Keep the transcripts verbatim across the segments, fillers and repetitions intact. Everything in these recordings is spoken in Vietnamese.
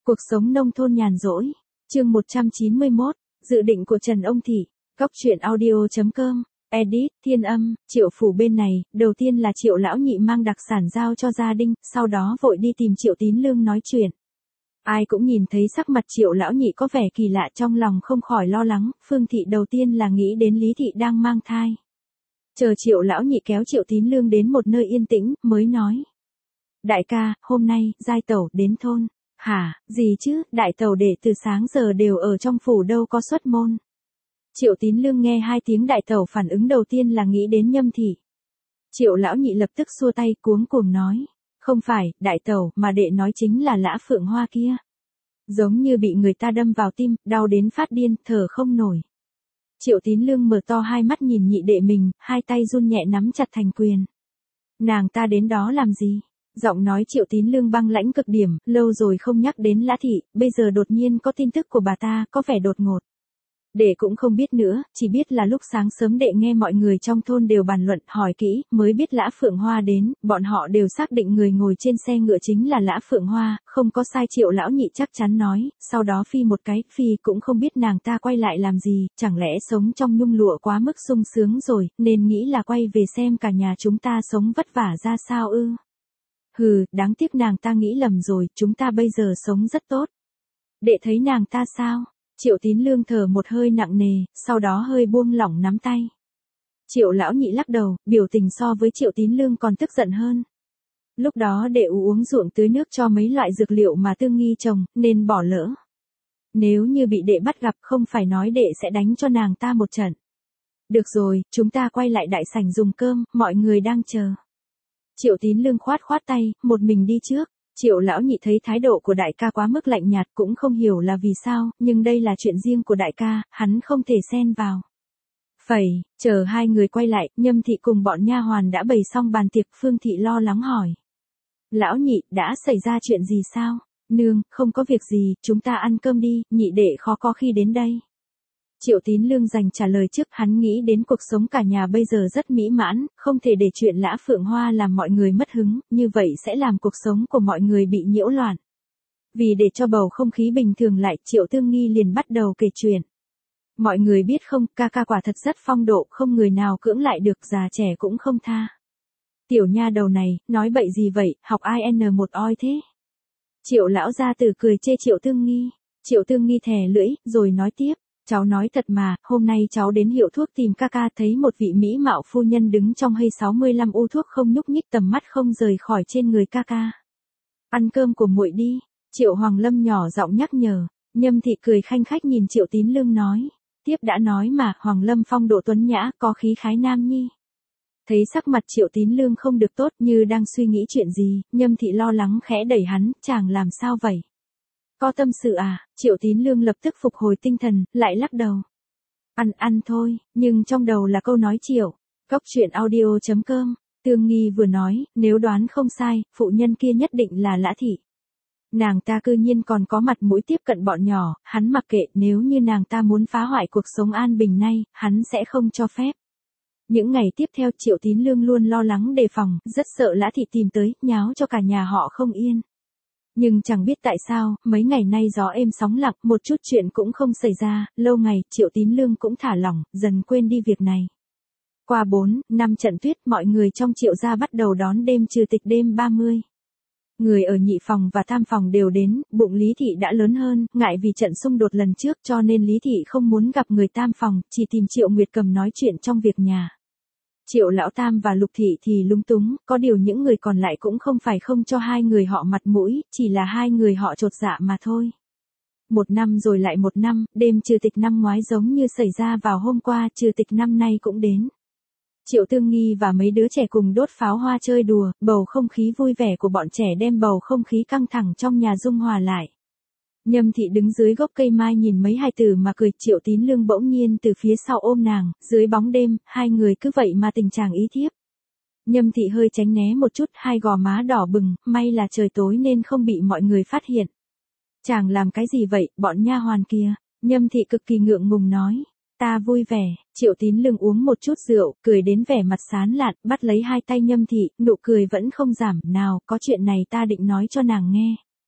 Cuộc sống nông thôn nhàn rỗi. Chương một trăm chín mươi mốt. Dự định của Trần Ông Thị. Góc truyện audio chấm com. Edit, Thiên Âm. Triệu phủ bên này, đầu tiên là Triệu lão nhị mang đặc sản giao cho gia đình, sau đó vội đi tìm Triệu Tín Lương nói chuyện. Ai cũng nhìn thấy sắc mặt Triệu lão nhị có vẻ kỳ lạ, trong lòng không khỏi lo lắng. Phương Thị đầu tiên là nghĩ đến Lý Thị đang mang thai. Chờ Triệu lão nhị kéo Triệu Tín Lương đến một nơi yên tĩnh, mới nói: Đại ca, hôm nay, giai tẩu đến thôn. Hả, gì chứ, đại tẩu để từ sáng giờ đều ở trong phủ đâu có xuất môn. Triệu Tín Lương nghe hai tiếng đại tẩu, phản ứng đầu tiên là nghĩ đến Nhâm Thị. Triệu lão nhị lập tức xua tay cuống cuồng nói: Không phải, đại tẩu, mà đệ nói chính là Lã Phượng Hoa kia. Giống như bị người ta đâm vào tim, đau đến phát điên, thở không nổi. Triệu Tín Lương mở to hai mắt nhìn nhị đệ mình, hai tay run nhẹ nắm chặt thành quyền. Nàng ta đến đó làm gì? Giọng nói Triệu Tín Lương băng lãnh cực điểm, lâu rồi không nhắc đến Lã Thị, bây giờ đột nhiên có tin tức của bà ta, có vẻ đột ngột. Đệ cũng không biết nữa, chỉ biết là lúc sáng sớm đệ nghe mọi người trong thôn đều bàn luận, hỏi kỹ, mới biết Lã Phượng Hoa đến, bọn họ đều xác định người ngồi trên xe ngựa chính là Lã Phượng Hoa, không có sai. Triệu lão nhị chắc chắn nói, sau đó phi một cái, phi cũng không biết nàng ta quay lại làm gì, chẳng lẽ sống trong nhung lụa quá mức sung sướng rồi, nên nghĩ là quay về xem cả nhà chúng ta sống vất vả ra sao ư. Hừ, đáng tiếc nàng ta nghĩ lầm rồi, chúng ta bây giờ sống rất tốt. Đệ thấy nàng ta sao? Triệu Tín Lương thở một hơi nặng nề, sau đó hơi buông lỏng nắm tay. Triệu lão nhị lắc đầu, biểu tình so với Triệu Tín Lương còn tức giận hơn. Lúc đó đệ uống ruộng tưới nước cho mấy loại dược liệu mà Tương Nghi trồng, nên bỏ lỡ. Nếu như bị đệ bắt gặp, không phải nói đệ sẽ đánh cho nàng ta một trận. Được rồi, chúng ta quay lại đại sảnh dùng cơm, mọi người đang chờ. Triệu Tín Lương khoát khoát tay, một mình đi trước. Triệu lão nhị thấy thái độ của đại ca quá mức lạnh nhạt, cũng không hiểu là vì sao, nhưng đây là chuyện riêng của đại ca, hắn không thể xen vào. Phẩy, chờ hai người quay lại, Nhâm Thị cùng bọn nha hoàn đã bày xong bàn tiệc. Phương Thị lo lắng hỏi: Lão nhị, đã xảy ra chuyện gì sao? Nương, không có việc gì, chúng ta ăn cơm đi, nhị đệ khó có khi đến đây. Triệu Tín Lương dành trả lời trước, hắn nghĩ đến cuộc sống cả nhà bây giờ rất mỹ mãn, không thể để chuyện Lã Phượng Hoa làm mọi người mất hứng, như vậy sẽ làm cuộc sống của mọi người bị nhiễu loạn. Vì để cho bầu không khí bình thường lại, Triệu Tương Nghi liền bắt đầu kể chuyện. Mọi người biết không, ca ca quả thật rất phong độ, không người nào cưỡng lại được, già trẻ cũng không tha. Tiểu nha đầu này, nói bậy gì vậy, học ai n một oi thế? Triệu lão gia tử cười chê Triệu Tương Nghi. Triệu Tương Nghi thè lưỡi, rồi nói tiếp. Cháu nói thật mà, hôm nay cháu đến hiệu thuốc tìm ca ca, thấy một vị mỹ mạo phu nhân đứng trong hay sáu mươi lăm u thuốc không nhúc nhích, tầm mắt không rời khỏi trên người ca ca. Ăn cơm của muội đi. Triệu Hoàng Lâm nhỏ giọng nhắc nhở. Nhâm Thị cười khanh khách nhìn Triệu Tín Lương nói. Tiếp đã nói mà, Hoàng Lâm phong độ tuấn nhã, có khí khái nam nhi. Thấy sắc mặt Triệu Tín Lương không được tốt, như đang suy nghĩ chuyện gì, Nhâm Thị lo lắng khẽ đẩy hắn, chàng làm sao vậy? Có tâm sự à? Triệu Tín Lương lập tức phục hồi tinh thần, lại lắc đầu. Ăn ăn thôi, nhưng trong đầu là câu nói Triệu. Góc truyện audio chấm com. Tương Nghi vừa nói, nếu đoán không sai, phụ nhân kia nhất định là Lã Thị. Nàng ta cư nhiên còn có mặt mũi tiếp cận bọn nhỏ, hắn mặc kệ, nếu như nàng ta muốn phá hoại cuộc sống an bình nay, hắn sẽ không cho phép. Những ngày tiếp theo Triệu Tín Lương luôn lo lắng đề phòng, rất sợ Lã Thị tìm tới, nháo cho cả nhà họ không yên. Nhưng chẳng biết tại sao, mấy ngày nay gió êm sóng lặng, một chút chuyện cũng không xảy ra, lâu ngày, Triệu Tín Lương cũng thả lỏng, dần quên đi việc này. Qua bốn, năm trận tuyết, mọi người trong Triệu gia bắt đầu đón đêm trừ tịch đêm ba mươi. Người ở nhị phòng và tam phòng đều đến, bụng Lý Thị đã lớn hơn, ngại vì trận xung đột lần trước cho nên Lý Thị không muốn gặp người tam phòng, chỉ tìm Triệu Nguyệt Cầm nói chuyện trong việc nhà. Triệu Lão Tam và Lục Thị thì lung túng, có điều những người còn lại cũng không phải không cho hai người họ mặt mũi, chỉ là hai người họ chột dạ mà thôi. Một năm rồi lại một năm, đêm trừ tịch năm ngoái giống như xảy ra vào hôm qua, trừ tịch năm nay cũng đến. Triệu Tương Nghi và mấy đứa trẻ cùng đốt pháo hoa chơi đùa, bầu không khí vui vẻ của bọn trẻ đem bầu không khí căng thẳng trong nhà dung hòa lại. Nhâm Thị đứng dưới gốc cây mai nhìn mấy hài tử mà cười. Triệu Tín Lương bỗng nhiên từ phía sau ôm nàng, dưới bóng đêm, hai người cứ vậy mà tình chàng ý thiếp. Nhâm Thị hơi tránh né một chút, hai gò má đỏ bừng, may là trời tối nên không bị mọi người phát hiện. Chàng làm cái gì vậy, bọn nha hoàn kia? Nhâm Thị cực kỳ ngượng ngùng nói. Ta vui vẻ. Triệu Tín Lương uống một chút rượu, cười đến vẻ mặt sán lạn, bắt lấy hai tay Nhâm Thị, nụ cười vẫn không giảm. Nào, có chuyện này ta định nói cho nàng nghe.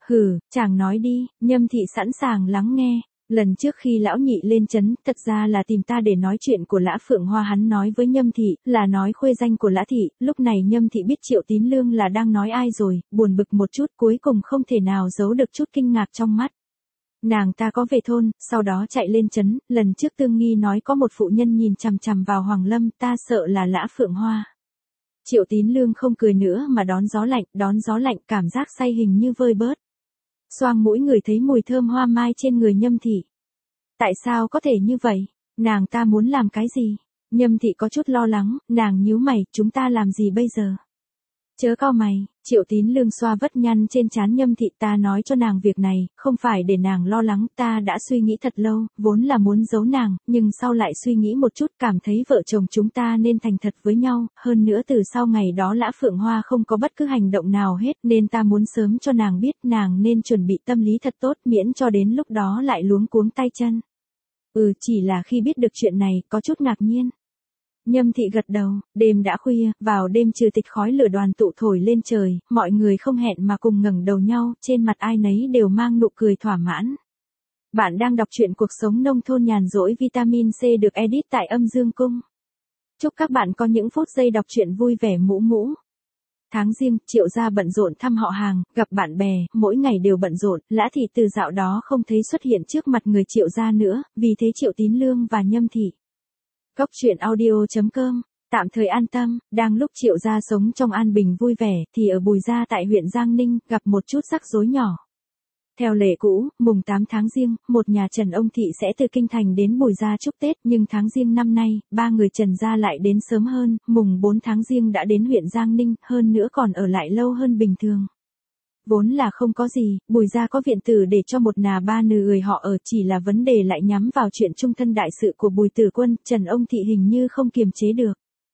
Hừ, chàng nói đi, Nhâm thị sẵn sàng lắng nghe. Lần trước khi lão nhị lên trấn, thật ra là tìm ta để nói chuyện của Lã Phượng Hoa, hắn nói với Nhâm thị, là nói khuê danh của Lã thị, lúc này Nhâm thị biết Triệu Tín Lương là đang nói ai rồi, buồn bực một chút, cuối cùng không thể nào giấu được chút kinh ngạc trong mắt. Nàng ta có về thôn, sau đó chạy lên trấn, lần trước Tương Nghi nói có một phụ nhân nhìn chằm chằm vào Hoàng Lâm, ta sợ là Lã Phượng Hoa. Triệu Tín Lương không cười nữa mà đón gió lạnh, đón gió lạnh, cảm giác say hình như vơi bớt. Xoang mũi người thấy mùi thơm hoa mai trên người Nhâm thị. Tại sao có thể như vậy? Nàng ta muốn làm cái gì? Nhâm thị có chút lo lắng, nàng nhíu mày, chúng ta làm gì bây giờ? Chớ cau mày, Triệu Tín Lương xoa vất nhăn trên trán Nhâm thị, ta nói cho nàng việc này, không phải để nàng lo lắng, ta đã suy nghĩ thật lâu, vốn là muốn giấu nàng, nhưng sau lại suy nghĩ một chút, cảm thấy vợ chồng chúng ta nên thành thật với nhau, hơn nữa từ sau ngày đó Lã Phượng Hoa không có bất cứ hành động nào hết, nên ta muốn sớm cho nàng biết, nàng nên chuẩn bị tâm lý thật tốt, miễn cho đến lúc đó lại luống cuống tay chân. Ừ, chỉ là khi biết được chuyện này, có chút ngạc nhiên. Nhâm thị gật đầu, đêm đã khuya, vào đêm trừ tịch khói lửa đoàn tụ thổi lên trời, mọi người không hẹn mà cùng ngẩng đầu nhau, trên mặt ai nấy đều mang nụ cười thỏa mãn. Bạn đang đọc truyện cuộc sống nông thôn nhàn rỗi vitamin C được edit tại Âm Dương Cung. Chúc các bạn có những phút giây đọc truyện vui vẻ mũ mũ. Tháng Giêng, Triệu gia bận rộn thăm họ hàng, gặp bạn bè, mỗi ngày đều bận rộn, Lã thị từ dạo đó không thấy xuất hiện trước mặt người Triệu gia nữa, vì thế Triệu Tín Lương và Nhâm thị. Góc truyện audio chấm com, tạm thời an tâm, đang lúc Triệu gia sống trong an bình vui vẻ, thì ở Bùi gia tại huyện Giang Ninh, gặp một chút rắc rối nhỏ. Theo lệ cũ, mùng tám tháng Giêng, một nhà Trần ông thị sẽ từ kinh thành đến Bùi gia chúc Tết, nhưng tháng Giêng năm nay, ba người Trần gia lại đến sớm hơn, mùng bốn tháng Giêng đã đến huyện Giang Ninh, hơn nữa còn ở lại lâu hơn bình thường. Vốn là không có gì, Bùi gia có viện tử để cho một nà ba nừ người họ ở, chỉ là vấn đề lại nhắm vào chuyện trung thân đại sự của Bùi Tử Quân, Trần ông thị hình như không kiềm chế được.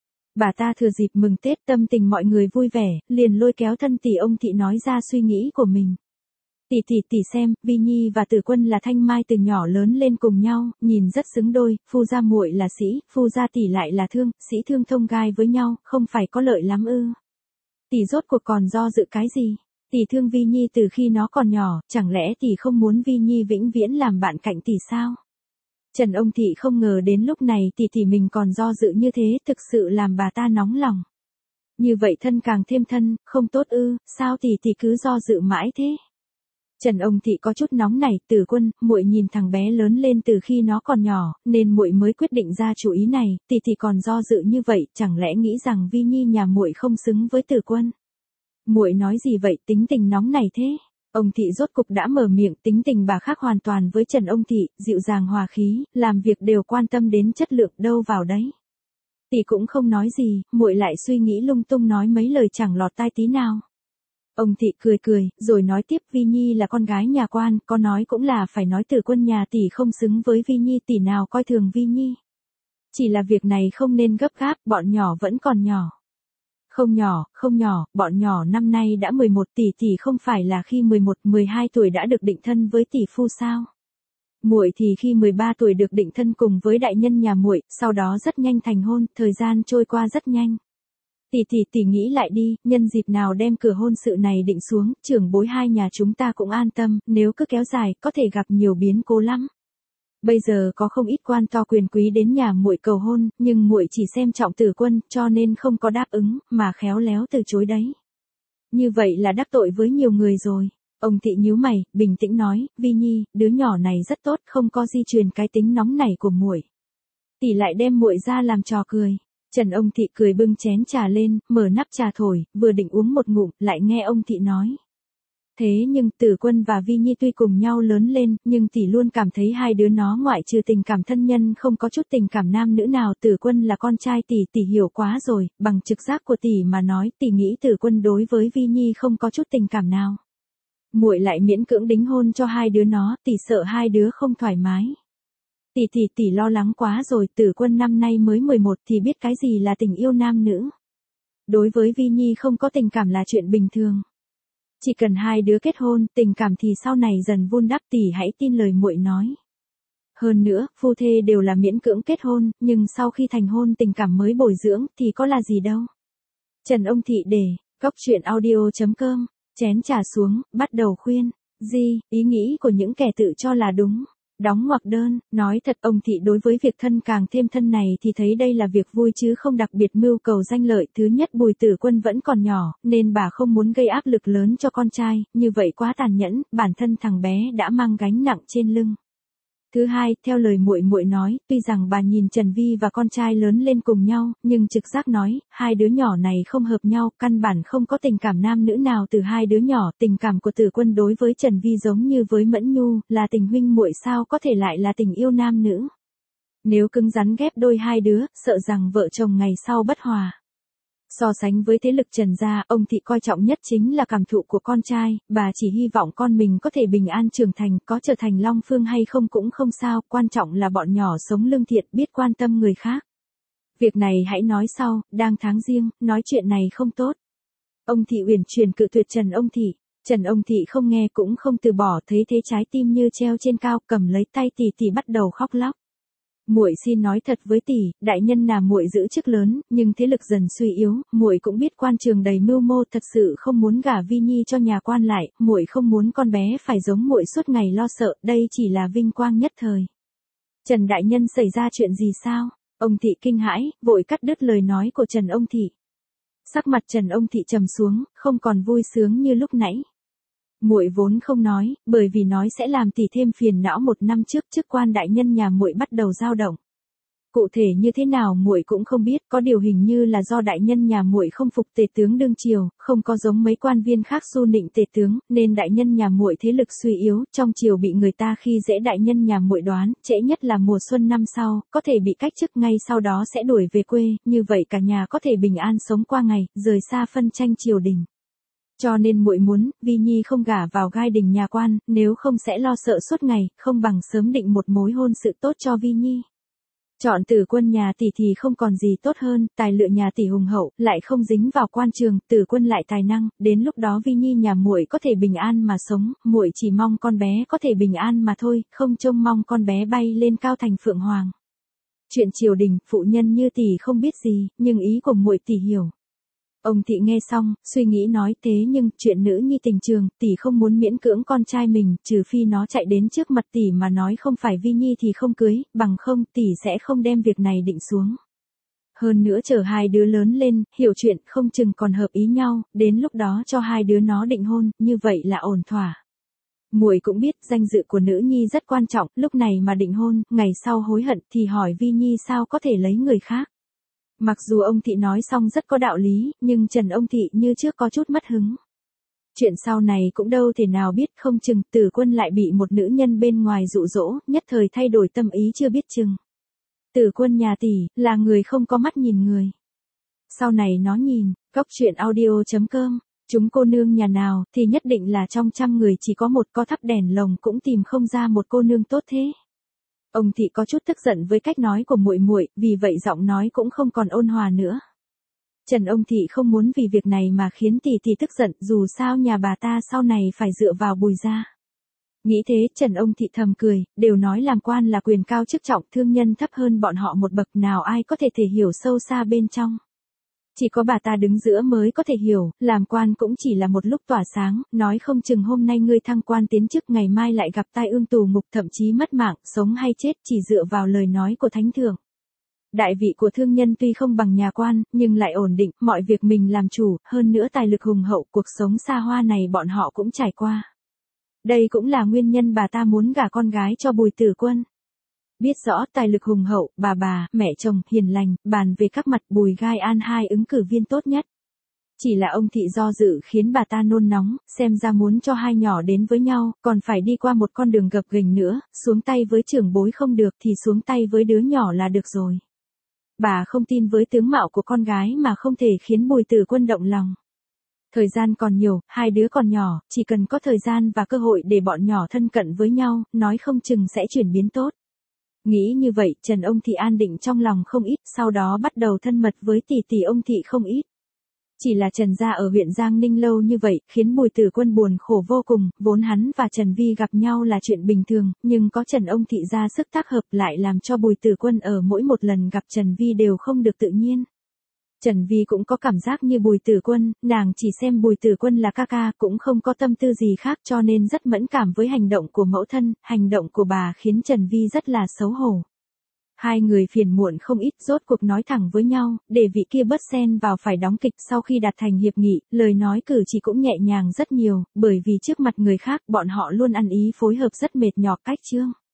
Bà ta thừa dịp mừng Tết tâm tình mọi người vui vẻ, liền lôi kéo thân tỷ ông thị nói ra suy nghĩ của mình. Tỷ tỷ tỷ xem, Vi Nhi và Tử Quân là thanh mai từ nhỏ lớn lên cùng nhau, nhìn rất xứng đôi, phu gia muội là sĩ, phu gia tỷ lại là thương, sĩ thương thông gai với nhau, không phải có lợi lắm ư? Tỷ rốt cuộc còn do dự cái gì? Tỷ thương Vi Nhi từ khi nó còn nhỏ, chẳng lẽ tỷ không muốn Vi Nhi vĩnh viễn làm bạn cạnh tỷ sao? Trần ông thị không ngờ đến lúc này tỷ tỷ mình còn do dự như thế, thực sự làm bà ta nóng lòng. Như vậy thân càng thêm thân, không tốt ư? Sao tỷ tỷ cứ do dự mãi thế? Trần ông thị có chút nóng nảy, Tử Quân, muội nhìn thằng bé lớn lên từ khi nó còn nhỏ, nên muội mới quyết định ra chủ ý này, tỷ tỷ còn do dự như vậy, chẳng lẽ nghĩ rằng Vi Nhi nhà muội không xứng với Tử Quân? Muội nói gì vậy, tính tình nóng này thế? Ông thị rốt cục đã mở miệng, tính tình bà khác hoàn toàn với Trần ông thị, dịu dàng hòa khí, làm việc đều quan tâm đến chất lượng, đâu vào đấy. Tỷ cũng không nói gì, muội lại suy nghĩ lung tung nói mấy lời chẳng lọt tai tí nào. Ông thị cười cười, rồi nói tiếp, Vi Nhi là con gái nhà quan, có nói cũng là phải nói, Tử Quân nhà tỷ không xứng với Vi Nhi, tỷ nào coi thường Vi Nhi. Chỉ là việc này không nên gấp gáp, bọn nhỏ vẫn còn nhỏ. Không nhỏ, không nhỏ, bọn nhỏ năm nay đã mười một, tỷ tỷ không phải là khi mười một, mười hai tuổi đã được định thân với tỷ phu sao? Muội thì khi mười ba tuổi được định thân cùng với đại nhân nhà muội, sau đó rất nhanh thành hôn, thời gian trôi qua rất nhanh. Tỷ tỷ tỷ nghĩ lại đi, nhân dịp nào đem cửa hôn sự này định xuống, trưởng bối hai nhà chúng ta cũng an tâm, nếu cứ kéo dài, có thể gặp nhiều biến cố lắm. Bây giờ có không ít quan to quyền quý đến nhà muội cầu hôn, nhưng muội chỉ xem trọng Tử Quân, cho nên không có đáp ứng, mà khéo léo từ chối đấy. Như vậy là đắc tội với nhiều người rồi. Ông thị nhíu mày, bình tĩnh nói, Vi Nhi, đứa nhỏ này rất tốt, không có di truyền cái tính nóng nảy của muội. Tỷ lại đem muội ra làm trò cười. Trần ông thị cười bưng chén trà lên, mở nắp trà thổi, vừa định uống một ngụm, lại nghe ông thị nói. Thế nhưng Tử Quân và Vi Nhi tuy cùng nhau lớn lên, nhưng tỷ luôn cảm thấy hai đứa nó ngoại trừ tình cảm thân nhân không có chút tình cảm nam nữ nào. Tử Quân là con trai tỷ, tỷ hiểu quá rồi, bằng trực giác của tỷ mà nói, tỷ nghĩ Tử Quân đối với Vi Nhi không có chút tình cảm nào. Muội lại miễn cưỡng đính hôn cho hai đứa nó, tỷ sợ hai đứa không thoải mái. Tỷ tỷ tỷ lo lắng quá rồi, Tử Quân năm nay mới mười một thì biết cái gì là tình yêu nam nữ. Đối với Vi Nhi không có tình cảm là chuyện bình thường. Chỉ cần hai đứa kết hôn, tình cảm thì sau này dần vun đắp, tỷ hãy tin lời muội nói. Hơn nữa, phu thê đều là miễn cưỡng kết hôn, nhưng sau khi thành hôn tình cảm mới bồi dưỡng thì có là gì đâu. Trần ông thị để, góc truyện audio chấm com, chén trà xuống, bắt đầu khuyên. Gì, ý nghĩ của những kẻ tự cho là đúng. Đóng ngoặc đơn, nói thật ông Thị đối với việc thân càng thêm thân này thì thấy đây là việc vui chứ không đặc biệt mưu cầu danh lợi. Thứ nhất Bùi Tử Quân vẫn còn nhỏ, nên bà không muốn gây áp lực lớn cho con trai, như vậy quá tàn nhẫn, bản thân thằng bé đã mang gánh nặng trên lưng. Thứ hai, theo lời muội muội nói, tuy rằng bà nhìn Trần Vi và con trai lớn lên cùng nhau, nhưng trực giác nói, hai đứa nhỏ này không hợp nhau, căn bản không có tình cảm nam nữ nào từ hai đứa nhỏ, tình cảm của Tử Quân đối với Trần Vi giống như với Mẫn Nhu, là tình huynh muội sao có thể lại là tình yêu nam nữ. Nếu cứng rắn ghép đôi hai đứa, sợ rằng vợ chồng ngày sau bất hòa. So sánh với thế lực Trần gia, ông Thị coi trọng nhất chính là cảm thụ của con trai, bà chỉ hy vọng con mình có thể bình an trưởng thành, có trở thành Long Phương hay không cũng không sao, quan trọng là bọn nhỏ sống lương thiện, biết quan tâm người khác. Việc này hãy nói sau, đang tháng riêng, nói chuyện này không tốt. Ông Thị uyển chuyển cự tuyệt Trần ông Thị, Trần ông Thị không nghe cũng không từ bỏ, thấy thế trái tim như treo trên cao, cầm lấy tay tỷ tỷ bắt đầu khóc lóc. Muội xin nói thật với tỷ, đại nhân là muội giữ chức lớn, nhưng thế lực dần suy yếu, muội cũng biết quan trường đầy mưu mô, thật sự không muốn gả Vi Nhi cho nhà quan lại, muội không muốn con bé phải giống muội suốt ngày lo sợ, đây chỉ là vinh quang nhất thời. Trần đại nhân xảy ra chuyện gì sao? Ông Thị kinh hãi, vội cắt đứt lời nói của Trần ông Thị. Sắc mặt Trần ông Thị trầm xuống, không còn vui sướng như lúc nãy. Muội vốn không nói, bởi vì nói sẽ làm tỷ thêm phiền não. Một năm trước chức quan đại nhân nhà muội bắt đầu dao động. Cụ thể như thế nào muội cũng không biết, có điều hình như là do đại nhân nhà muội không phục tề tướng đương triều, không có giống mấy quan viên khác xu nịnh tề tướng, nên đại nhân nhà muội thế lực suy yếu, trong triều bị người ta khi dễ. Đại nhân nhà muội đoán, trễ nhất là mùa xuân năm sau, có thể bị cách chức, ngay sau đó sẽ đuổi về quê, như vậy cả nhà có thể bình an sống qua ngày, rời xa phân tranh triều đình. Cho nên muội muốn, Vi Nhi không gả vào gai đình nhà quan, nếu không sẽ lo sợ suốt ngày, không bằng sớm định một mối hôn sự tốt cho Vi Nhi. Chọn Tử Quân nhà tỷ thì không còn gì tốt hơn, tài lựa nhà tỷ hùng hậu, lại không dính vào quan trường, Tử Quân lại tài năng, đến lúc đó Vi Nhi nhà muội có thể bình an mà sống, muội chỉ mong con bé có thể bình an mà thôi, không trông mong con bé bay lên cao thành phượng hoàng. Chuyện triều đình, phụ nhân như tỷ không biết gì, nhưng ý của muội tỷ hiểu. Ông Thị nghe xong, suy nghĩ nói thế nhưng, chuyện nữ nhi tình trường, tỷ không muốn miễn cưỡng con trai mình, trừ phi nó chạy đến trước mặt tỷ mà nói không phải Vi Nhi thì không cưới, bằng không, tỷ sẽ không đem việc này định xuống. Hơn nữa chờ hai đứa lớn lên, hiểu chuyện, không chừng còn hợp ý nhau, đến lúc đó cho hai đứa nó định hôn, như vậy là ổn thỏa. Muội cũng biết, danh dự của nữ nhi rất quan trọng, lúc này mà định hôn, ngày sau hối hận thì hỏi Vi Nhi sao có thể lấy người khác. Mặc dù ông Thị nói xong rất có đạo lý, nhưng Trần ông Thị như trước có chút mất hứng. Chuyện sau này cũng đâu thể nào biết, không chừng Tử Quân lại bị một nữ nhân bên ngoài dụ dỗ, nhất thời thay đổi tâm ý chưa biết chừng. Tử Quân nhà tỷ, là người không có mắt nhìn người. Sau này nó nhìn, góc chuyện audio chấm com, chúng cô nương nhà nào, thì nhất định là trong trăm người chỉ có một, có thắp đèn lồng cũng tìm không ra một cô nương tốt thế. Ông Thị có chút tức giận với cách nói của muội muội, vì vậy giọng nói cũng không còn ôn hòa nữa. Trần ông Thị không muốn vì việc này mà khiến tỷ tỷ tức giận, dù sao nhà bà ta sau này phải dựa vào Bùi gia. Nghĩ thế, Trần ông Thị thầm cười, đều nói làm quan là quyền cao chức trọng, thương nhân thấp hơn bọn họ một bậc, nào ai có thể thể hiểu sâu xa bên trong. Chỉ có bà ta đứng giữa mới có thể hiểu, làm quan cũng chỉ là một lúc tỏa sáng, nói không chừng hôm nay ngươi thăng quan tiến chức, ngày mai lại gặp tai ương tù ngục, thậm chí mất mạng, sống hay chết chỉ dựa vào lời nói của thánh thượng. Đại vị của thương nhân tuy không bằng nhà quan, nhưng lại ổn định, mọi việc mình làm chủ, hơn nữa tài lực hùng hậu, cuộc sống xa hoa này bọn họ cũng trải qua. Đây cũng là nguyên nhân bà ta muốn gả con gái cho Bùi Tử Quân. Biết rõ tài lực hùng hậu, bà bà, mẹ chồng, hiền lành, bàn về các mặt Bùi Gai An hai ứng cử viên tốt nhất. Chỉ là ông Thị do dự khiến bà ta nôn nóng, xem ra muốn cho hai nhỏ đến với nhau, còn phải đi qua một con đường gập ghềnh nữa, xuống tay với trưởng bối không được thì xuống tay với đứa nhỏ là được rồi. Bà không tin với tướng mạo của con gái mà không thể khiến Bùi Tử Quân động lòng. Thời gian còn nhiều, hai đứa còn nhỏ, chỉ cần có thời gian và cơ hội để bọn nhỏ thân cận với nhau, nói không chừng sẽ chuyển biến tốt. Nghĩ như vậy, Trần ông Thị an định trong lòng không ít, sau đó bắt đầu thân mật với tỷ tỷ ông Thị không ít. Chỉ là Trần gia ở huyện Giang Ninh lâu như vậy, khiến Bùi Tử Quân buồn khổ vô cùng, vốn hắn và Trần Vi gặp nhau là chuyện bình thường, nhưng có Trần ông Thị ra sức tác hợp lại làm cho Bùi Tử Quân ở mỗi một lần gặp Trần Vi đều không được tự nhiên. Trần Vi cũng có cảm giác như Bùi Tử Quân, nàng chỉ xem Bùi Tử Quân là ca ca, cũng không có tâm tư gì khác cho nên rất mẫn cảm với hành động của mẫu thân, hành động của bà khiến Trần Vi rất là xấu hổ. Hai người phiền muộn không ít, rốt cuộc nói thẳng với nhau, để vị kia bớt xen vào phải đóng kịch. Sau khi đạt thành hiệp nghị, lời nói cử chỉ cũng nhẹ nhàng rất nhiều, bởi vì trước mặt người khác bọn họ luôn ăn ý phối hợp rất mệt nhọc cách chương.